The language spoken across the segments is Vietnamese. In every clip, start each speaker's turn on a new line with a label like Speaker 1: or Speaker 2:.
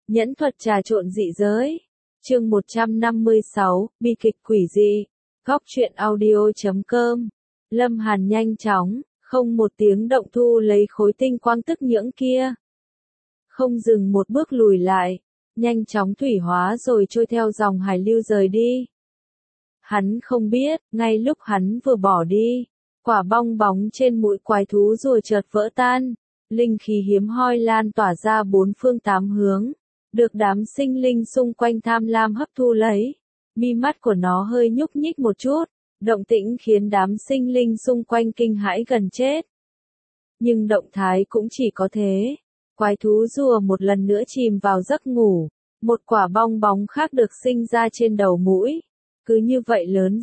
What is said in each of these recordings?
Speaker 1: Nhẫn thuật trà trộn dị giới. Chương 156, bi kịch quỷ dị. Góc truyện audio.com. Lâm Hàn nhanh chóng, không một tiếng động thu lấy khối tinh quang tức nhưỡng kia. Không dừng một bước lùi lại, nhanh chóng thủy hóa rồi trôi theo dòng hải lưu rời đi. Hắn không biết, ngay lúc hắn vừa bỏ đi, quả bong bóng trên mũi quái thú rồi chợt vỡ tan, linh khí hiếm hoi lan tỏa ra bốn phương tám hướng, được đám sinh linh xung quanh tham lam hấp thu lấy. Mi mắt của nó hơi nhúc nhích một chút, động tĩnh khiến đám sinh linh xung quanh kinh hãi gần chết. Nhưng động thái cũng chỉ có thế. Quái thú rùa một lần nữa chìm vào giấc ngủ, một quả bong bóng khác được sinh ra trên đầu mũi. Cứ như vậy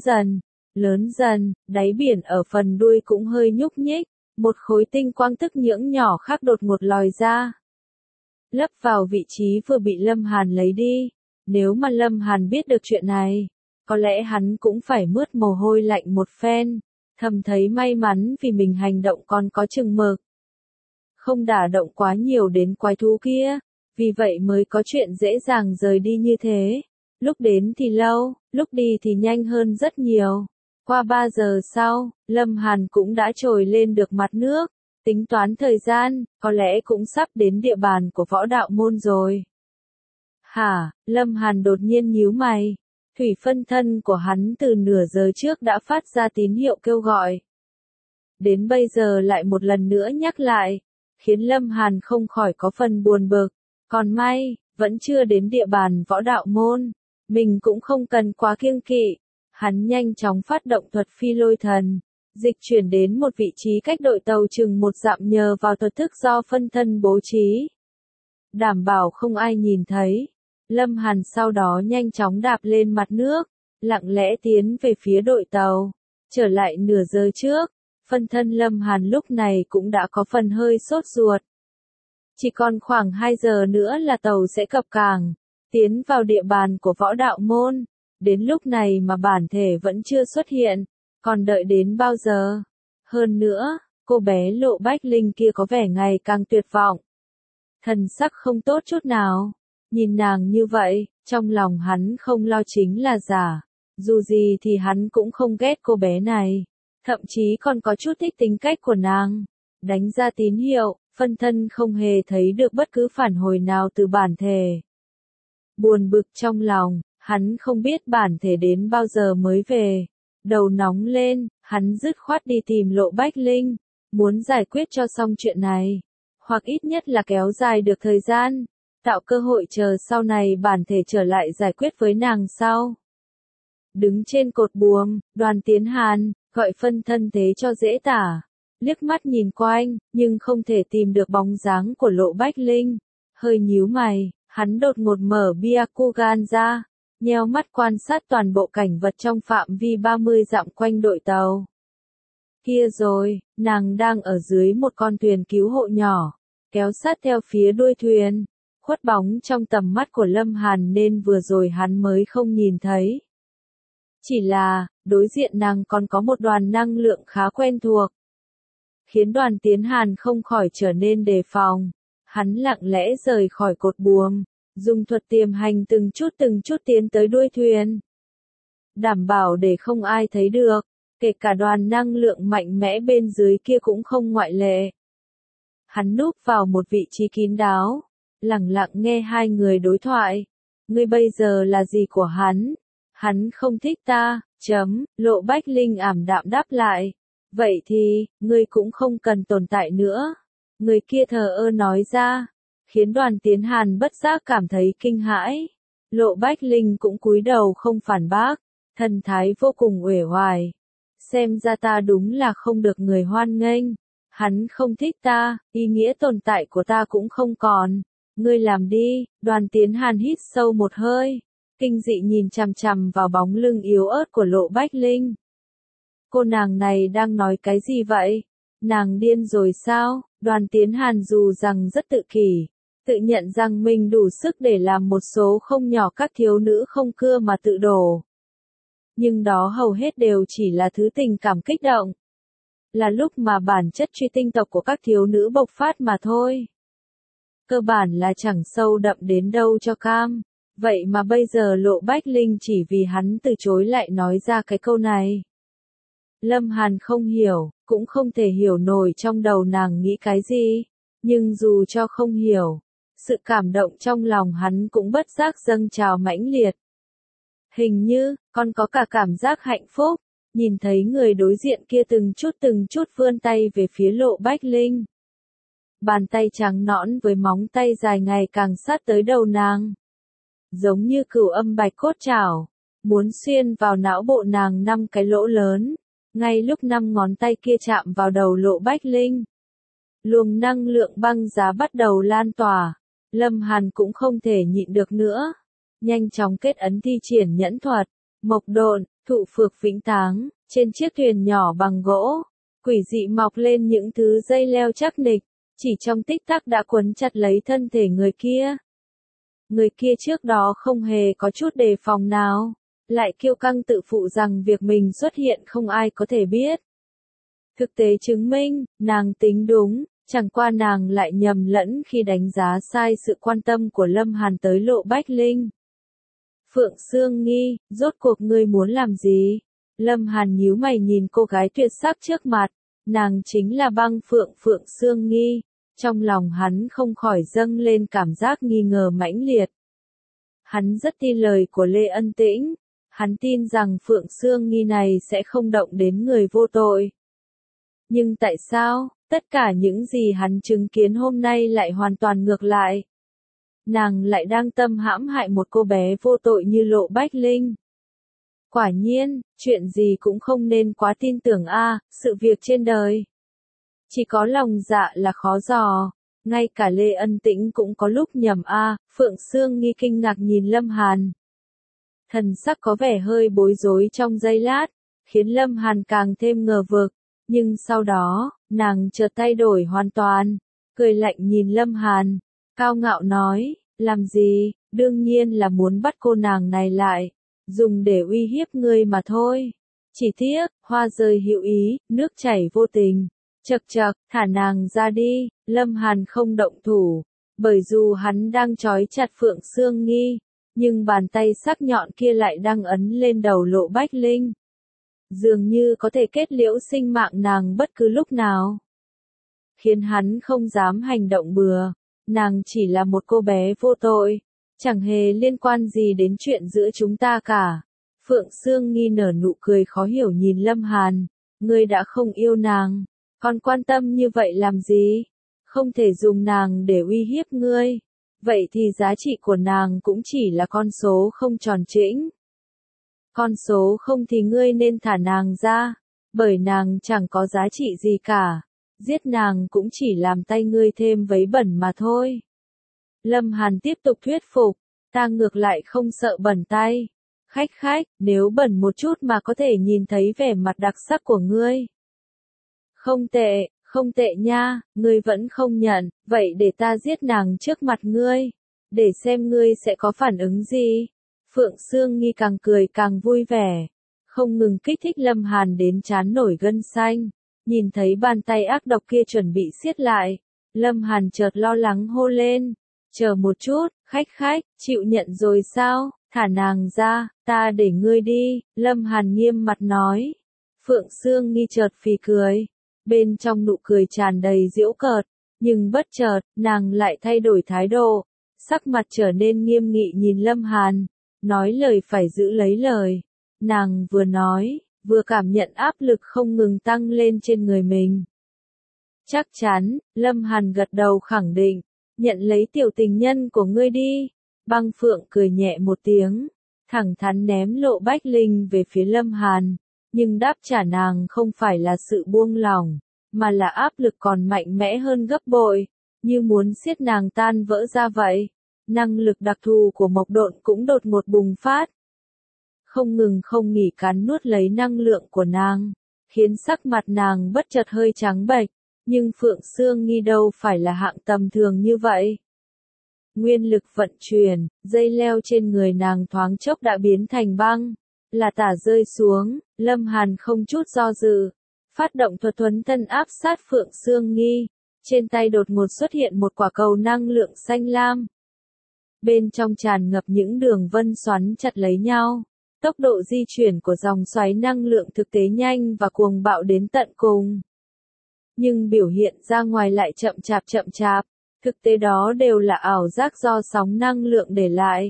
Speaker 1: lớn dần, đáy biển ở phần đuôi cũng hơi nhúc nhích, một khối tinh quang tức nhưỡng nhỏ khác đột ngột lòi ra. Lấp vào vị trí vừa bị Lâm Hàn lấy đi. Nếu mà Lâm Hàn biết được chuyện này, có lẽ hắn cũng phải mướt mồ hôi lạnh một phen, thầm thấy may mắn vì mình hành động còn có chừng mực. Không đả động quá nhiều đến quái thú kia, vì vậy mới có chuyện dễ dàng rời đi như thế. Lúc đến thì lâu, lúc đi thì nhanh hơn rất nhiều. Qua 3 giờ sau, Lâm Hàn cũng đã trồi lên được mặt nước. Tính toán thời gian, có lẽ cũng sắp đến địa bàn của võ đạo môn rồi. Hả, Lâm Hàn đột nhiên nhíu mày. Thủy phân thân của hắn từ nửa giờ trước đã phát ra tín hiệu kêu gọi. Đến bây giờ lại một lần nữa nhắc lại, khiến Lâm Hàn không khỏi có phần buồn bực. Còn may, vẫn chưa đến địa bàn võ đạo môn. Mình cũng không cần quá kiêng kỵ. Hắn nhanh chóng phát động thuật phi lôi thần. Dịch chuyển đến một vị trí cách đội tàu chừng 1 dặm nhờ vào thuật thức do phân thân bố trí. Đảm bảo không ai nhìn thấy. Lâm Hàn sau đó nhanh chóng đạp lên mặt nước, lặng lẽ tiến về phía đội tàu. Trở lại nửa giờ trước, phân thân Lâm Hàn lúc này cũng đã có phần hơi sốt ruột. Chỉ còn khoảng 2 giờ nữa là tàu sẽ cập cảng, tiến vào địa bàn của võ đạo môn. Đến lúc này mà bản thể vẫn chưa xuất hiện, còn đợi đến bao giờ? Hơn nữa, cô bé Lộ Bách Linh kia có vẻ ngày càng tuyệt vọng. Thần sắc không tốt chút nào. Nhìn nàng như vậy, trong lòng hắn không lo chính là giả. Dù gì thì hắn cũng không ghét cô bé này. Thậm chí còn có chút thích tính cách của nàng. Đánh ra tín hiệu, phân thân không hề thấy được bất cứ phản hồi nào từ bản thể. Buồn bực trong lòng, hắn không biết bản thể đến bao giờ mới về. Đầu nóng lên, hắn dứt khoát đi tìm Lộ Bách Linh. Muốn giải quyết cho xong chuyện này. Hoặc ít nhất là kéo dài được thời gian. Tạo cơ hội chờ sau này bản thể trở lại giải quyết với nàng sau. Đứng trên cột buồm, Đoàn Tiến Hàn, gọi phân thân thế cho dễ tả. Liếc mắt nhìn quanh, nhưng không thể tìm được bóng dáng của Lộ Bách Linh. Hơi nhíu mày, hắn đột ngột mở Byakugan ra, nheo mắt quan sát toàn bộ cảnh vật trong phạm vi 30 dặm quanh đội tàu. Kia rồi, nàng đang ở dưới một con thuyền cứu hộ nhỏ, kéo sát theo phía đuôi thuyền. Khuất bóng trong tầm mắt của Lâm Hàn nên vừa rồi hắn mới không nhìn thấy. Chỉ là, đối diện nàng còn có một đoàn năng lượng khá quen thuộc. Khiến Đoàn Tiến Hàn không khỏi trở nên đề phòng. Hắn lặng lẽ rời khỏi cột buồm, dùng thuật tiềm hành từng chút tiến tới đuôi thuyền. Đảm bảo để không ai thấy được, kể cả đoàn năng lượng mạnh mẽ bên dưới kia cũng không ngoại lệ. Hắn núp vào một vị trí kín đáo. Lặng lặng nghe hai người đối thoại. Ngươi bây giờ là gì của hắn? Hắn không thích ta, Lộ Bách Linh ảm đạm đáp lại. Vậy thì, ngươi cũng không cần tồn tại nữa. Người kia thờ ơ nói ra, khiến Đoàn Tiến Hàn bất giác cảm thấy kinh hãi. Lộ Bách Linh cũng cúi đầu không phản bác, thần thái vô cùng uể oải. Xem ra ta đúng là không được người hoan nghênh. Hắn không thích ta, ý nghĩa tồn tại của ta cũng không còn. Ngươi làm đi. Đoàn Tiến Hàn hít sâu một hơi, kinh dị nhìn chằm chằm vào bóng lưng yếu ớt của Lộ Bách Linh. Cô nàng này đang nói cái gì vậy? Nàng điên rồi sao? Đoàn Tiến Hàn dù rằng rất tự kỷ, tự nhận rằng mình đủ sức để làm một số không nhỏ các thiếu nữ không cưa mà tự đổ. Nhưng đó hầu hết đều chỉ là thứ tình cảm kích động. Là lúc mà bản chất truy tinh tộc của các thiếu nữ bộc phát mà thôi. cơ bản là chẳng sâu đậm đến đâu cho cam. Vậy mà bây giờ Lộ Bách Linh chỉ vì hắn từ chối lại nói ra cái câu này. Lâm Hàn không hiểu, cũng không thể hiểu nổi trong đầu nàng nghĩ cái gì. Nhưng dù cho không hiểu, sự cảm động trong lòng hắn cũng bất giác dâng trào mãnh liệt. Hình như, còn có cả cảm giác hạnh phúc, nhìn thấy người đối diện kia từng chút vươn tay về phía Lộ Bách Linh. Bàn tay trắng nõn với móng tay dài ngày càng sát tới đầu nàng. Giống như cửu âm bạch cốt chảo, muốn xuyên vào não bộ nàng 5 cái lỗ lớn. Ngay lúc 5 ngón tay kia chạm vào đầu Lộ Bách Linh, luồng năng lượng băng giá bắt đầu lan tỏa. Lâm Hàn cũng không thể nhịn được nữa, nhanh chóng kết ấn thi triển nhẫn thuật, mộc độn, thụ phược vĩnh táng. Trên chiếc thuyền nhỏ bằng gỗ, quỷ dị mọc lên những thứ dây leo chắc nịch, chỉ trong tích tắc đã quấn chặt lấy thân thể người kia. Người kia trước đó không hề có chút đề phòng nào, lại kiêu căng tự phụ rằng việc mình xuất hiện không ai có thể biết. Thực tế chứng minh, nàng tính đúng, chẳng qua nàng lại nhầm lẫn khi đánh giá sai sự quan tâm của Lâm Hàn tới Lộ Bách Linh. Phượng Sương Nghi, rốt cuộc ngươi muốn làm gì? Lâm Hàn nhíu mày nhìn cô gái tuyệt sắc trước mặt, nàng chính là Băng Phượng Phượng Sương Nghi. Trong lòng hắn không khỏi dâng lên cảm giác nghi ngờ mãnh liệt. Hắn rất tin lời của Lê Ân Tĩnh, hắn tin rằng Phượng Sương Nghi này sẽ không động đến người vô tội. Nhưng tại sao, tất cả những gì hắn chứng kiến hôm nay lại hoàn toàn ngược lại? Nàng lại đang tâm hãm hại một cô bé vô tội như Lộ Bách Linh. Quả nhiên, chuyện gì cũng không nên quá tin tưởng sự việc trên đời. Chỉ có lòng dạ là khó dò, ngay cả Lê Ân Tĩnh cũng có lúc nhầm Phượng Sương Nghi kinh ngạc nhìn Lâm Hàn. Thần sắc có vẻ hơi bối rối trong giây lát, khiến Lâm Hàn càng thêm ngờ vực, nhưng sau đó, nàng chợt thay đổi hoàn toàn, cười lạnh nhìn Lâm Hàn, cao ngạo nói, làm gì, đương nhiên là muốn bắt cô nàng này lại, dùng để uy hiếp ngươi mà thôi. Chỉ tiếc, hoa rơi hữu ý, nước chảy vô tình. Chậc chậc, thả nàng ra đi. Lâm Hàn không động thủ, bởi dù hắn đang trói chặt Phượng Sương Nghi, nhưng bàn tay sắc nhọn kia lại đang ấn lên đầu Lộ Bách Linh. Dường như có thể kết liễu sinh mạng nàng bất cứ lúc nào. Khiến hắn không dám hành động bừa, nàng chỉ là một cô bé vô tội, chẳng hề liên quan gì đến chuyện giữa chúng ta cả. Phượng Sương Nghi nở nụ cười khó hiểu nhìn Lâm Hàn, ngươi đã không yêu nàng, còn quan tâm như vậy làm gì? Không thể dùng nàng để uy hiếp ngươi, vậy thì giá trị của nàng cũng chỉ là con số không tròn chỉnh. Con số không thì ngươi nên thả nàng ra, bởi nàng chẳng có giá trị gì cả, giết nàng cũng chỉ làm tay ngươi thêm vấy bẩn mà thôi. Lâm Hàn tiếp tục thuyết phục, ta ngược lại không sợ bẩn tay. Khách, nếu bẩn một chút mà có thể nhìn thấy vẻ mặt đặc sắc của ngươi. Không tệ nha, ngươi vẫn không nhận, vậy để ta giết nàng trước mặt ngươi, để xem ngươi sẽ có phản ứng gì. Phượng Sương Nghi càng cười càng vui vẻ, không ngừng kích thích Lâm Hàn đến trán nổi gân xanh. Nhìn thấy bàn tay ác độc kia chuẩn bị siết lại, Lâm Hàn chợt lo lắng hô lên, chờ một chút, khách, chịu nhận rồi sao, thả nàng ra, ta để ngươi đi. Lâm Hàn nghiêm mặt nói. Phượng Sương Nghi chợt phì cười, bên trong nụ cười tràn đầy giễu cợt, nhưng bất chợt, nàng lại thay đổi thái độ, sắc mặt trở nên nghiêm nghị nhìn Lâm Hàn, nói lời phải giữ lấy lời. Nàng vừa nói, vừa cảm nhận áp lực không ngừng tăng lên trên người mình. Chắc chắn, Lâm Hàn gật đầu khẳng định, nhận lấy tiểu tình nhân của ngươi đi. Băng Phượng cười nhẹ một tiếng, thẳng thắn ném Lộ Bách Linh về phía Lâm Hàn, nhưng đáp trả nàng không phải là sự buông lỏng, mà là áp lực còn mạnh mẽ hơn gấp bội, như muốn siết nàng tan vỡ ra vậy. Năng lực đặc thù của Mộc Độn cũng đột ngột bùng phát, không nghỉ cắn nuốt lấy năng lượng của nàng, khiến sắc mặt nàng bất chợt hơi trắng bệch, nhưng Phượng Sương Nghi đâu phải là hạng tầm thường như vậy. Nguyên lực vận chuyển, dây leo trên người nàng thoáng chốc đã biến thành băng, là tả rơi xuống. Lâm Hàn không chút do dự, phát động thuật thuấn thân áp sát Phượng Sương Nghi, Trên tay đột ngột xuất hiện một quả cầu năng lượng xanh lam. Bên trong tràn ngập những đường vân xoắn chặt lấy nhau. Tốc độ di chuyển của dòng xoáy năng lượng thực tế nhanh và cuồng bạo đến tận cùng. Nhưng biểu hiện ra ngoài lại chậm chạp. Thực tế đó đều là ảo giác do sóng năng lượng để lại.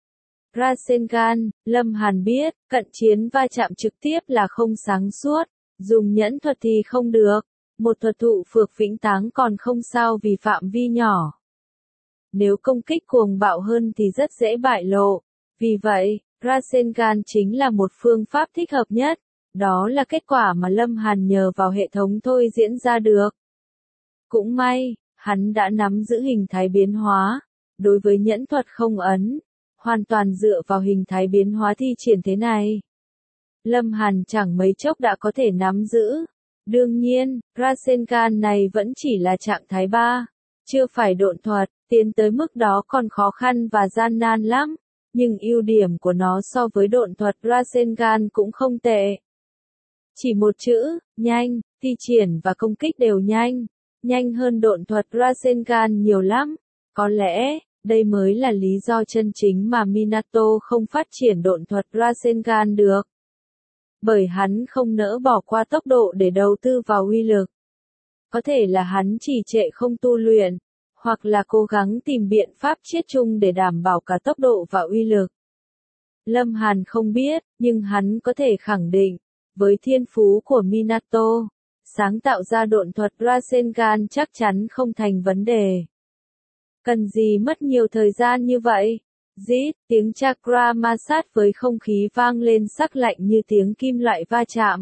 Speaker 1: Rasengan, Lâm Hàn biết, cận chiến va chạm trực tiếp là không sáng suốt, dùng nhẫn thuật thì không được, một thuật thụ phược vĩnh táng còn không sao vì phạm vi nhỏ. Nếu công kích cuồng bạo hơn thì rất dễ bại lộ, vì vậy, Rasengan chính là một phương pháp thích hợp nhất, đó là kết quả mà Lâm Hàn nhờ vào hệ thống thôi diễn ra được. Cũng may, hắn đã nắm giữ hình thái biến hóa, đối với nhẫn thuật không ấn. Hoàn toàn dựa vào hình thái biến hóa thi triển thế này. Lâm Hàn chẳng mấy chốc đã có thể nắm giữ. Đương nhiên, Rasengan này vẫn chỉ là trạng thái 3, chưa phải độn thuật, tiến tới mức đó còn khó khăn và gian nan lắm, nhưng ưu điểm của nó so với độn thuật Rasengan cũng không tệ. Chỉ một chữ, nhanh, thi triển và công kích đều nhanh hơn độn thuật Rasengan nhiều lắm, có lẽ. Đây mới là lý do chân chính mà Minato không phát triển độn thuật Rasengan được. Bởi hắn không nỡ bỏ qua tốc độ để đầu tư vào uy lực. Có thể là hắn trì trệ không tu luyện, hoặc là cố gắng tìm biện pháp chiết chung để đảm bảo cả tốc độ và uy lực. Lâm Hàn không biết, nhưng hắn có thể khẳng định, với thiên phú của Minato, sáng tạo ra độn thuật Rasengan chắc chắn không thành vấn đề. Cần gì mất nhiều thời gian như vậy? Rít, tiếng chakra ma sát với không khí vang lên sắc lạnh như tiếng kim loại va chạm.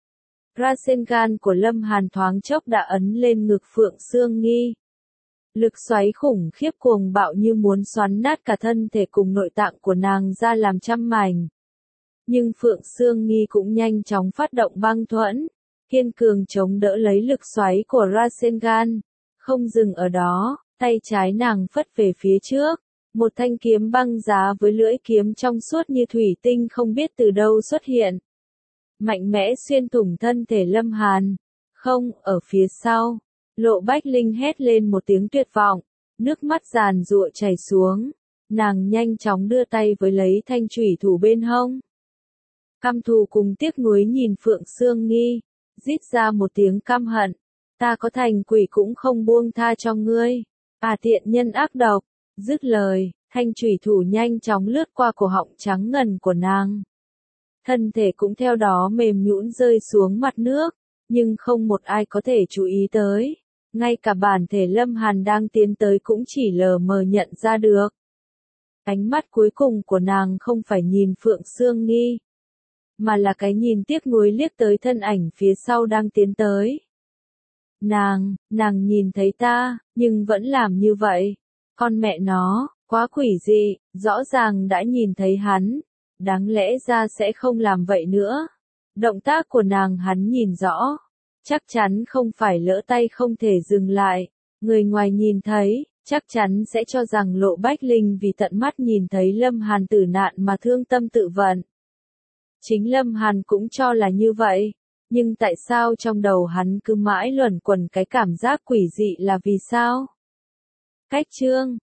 Speaker 1: Rasengan của Lâm Hàn thoáng chốc đã ấn lên ngực Phượng Sương Nghi. Lực xoáy khủng khiếp cuồng bạo như muốn xoắn nát cả thân thể cùng nội tạng của nàng ra làm trăm mảnh. Nhưng Phượng Sương Nghi cũng nhanh chóng phát động băng thuẫn, kiên cường chống đỡ lấy lực xoáy của Rasengan. Không dừng ở đó. Tay trái nàng phất về phía trước, một thanh kiếm băng giá với lưỡi kiếm trong suốt như thủy tinh không biết từ đâu xuất hiện. Mạnh mẽ xuyên thủng thân thể Lâm Hàn. Không, ở phía sau, Lộ Bách Linh hét lên một tiếng tuyệt vọng, nước mắt giàn giụa chảy xuống. Nàng nhanh chóng đưa tay với lấy thanh chủy thủ bên hông. Căm thù cùng tiếc nuối nhìn Phượng Sương Nghi, rít ra một tiếng căm hận. Ta có thành quỷ cũng không buông tha cho ngươi. Tiện nhân ác độc, dứt lời, thanh chủy thủ nhanh chóng lướt qua cổ họng trắng ngần của nàng. Thân thể cũng theo đó mềm nhũn rơi xuống mặt nước, nhưng không một ai có thể chú ý tới. Ngay cả bản thể Lâm Hàn đang tiến tới cũng chỉ lờ mờ nhận ra được. Ánh mắt cuối cùng của nàng không phải nhìn Phượng Sương Nghi, mà là cái nhìn tiếc nuối liếc tới thân ảnh phía sau đang tiến tới. Nàng nhìn thấy ta, nhưng vẫn làm như vậy. Con mẹ nó, quá quỷ dị, rõ ràng đã nhìn thấy hắn. Đáng lẽ ra sẽ không làm vậy nữa. Động tác của nàng hắn nhìn rõ. Chắc chắn không phải lỡ tay không thể dừng lại. Người ngoài nhìn thấy, chắc chắn sẽ cho rằng Lộ Bách Linh vì tận mắt nhìn thấy Lâm Hàn tử nạn mà thương tâm tự vận. Chính Lâm Hàn cũng cho là như vậy. Nhưng tại sao trong đầu hắn cứ mãi luẩn quẩn cái cảm giác quỷ dị là vì sao? Cách chương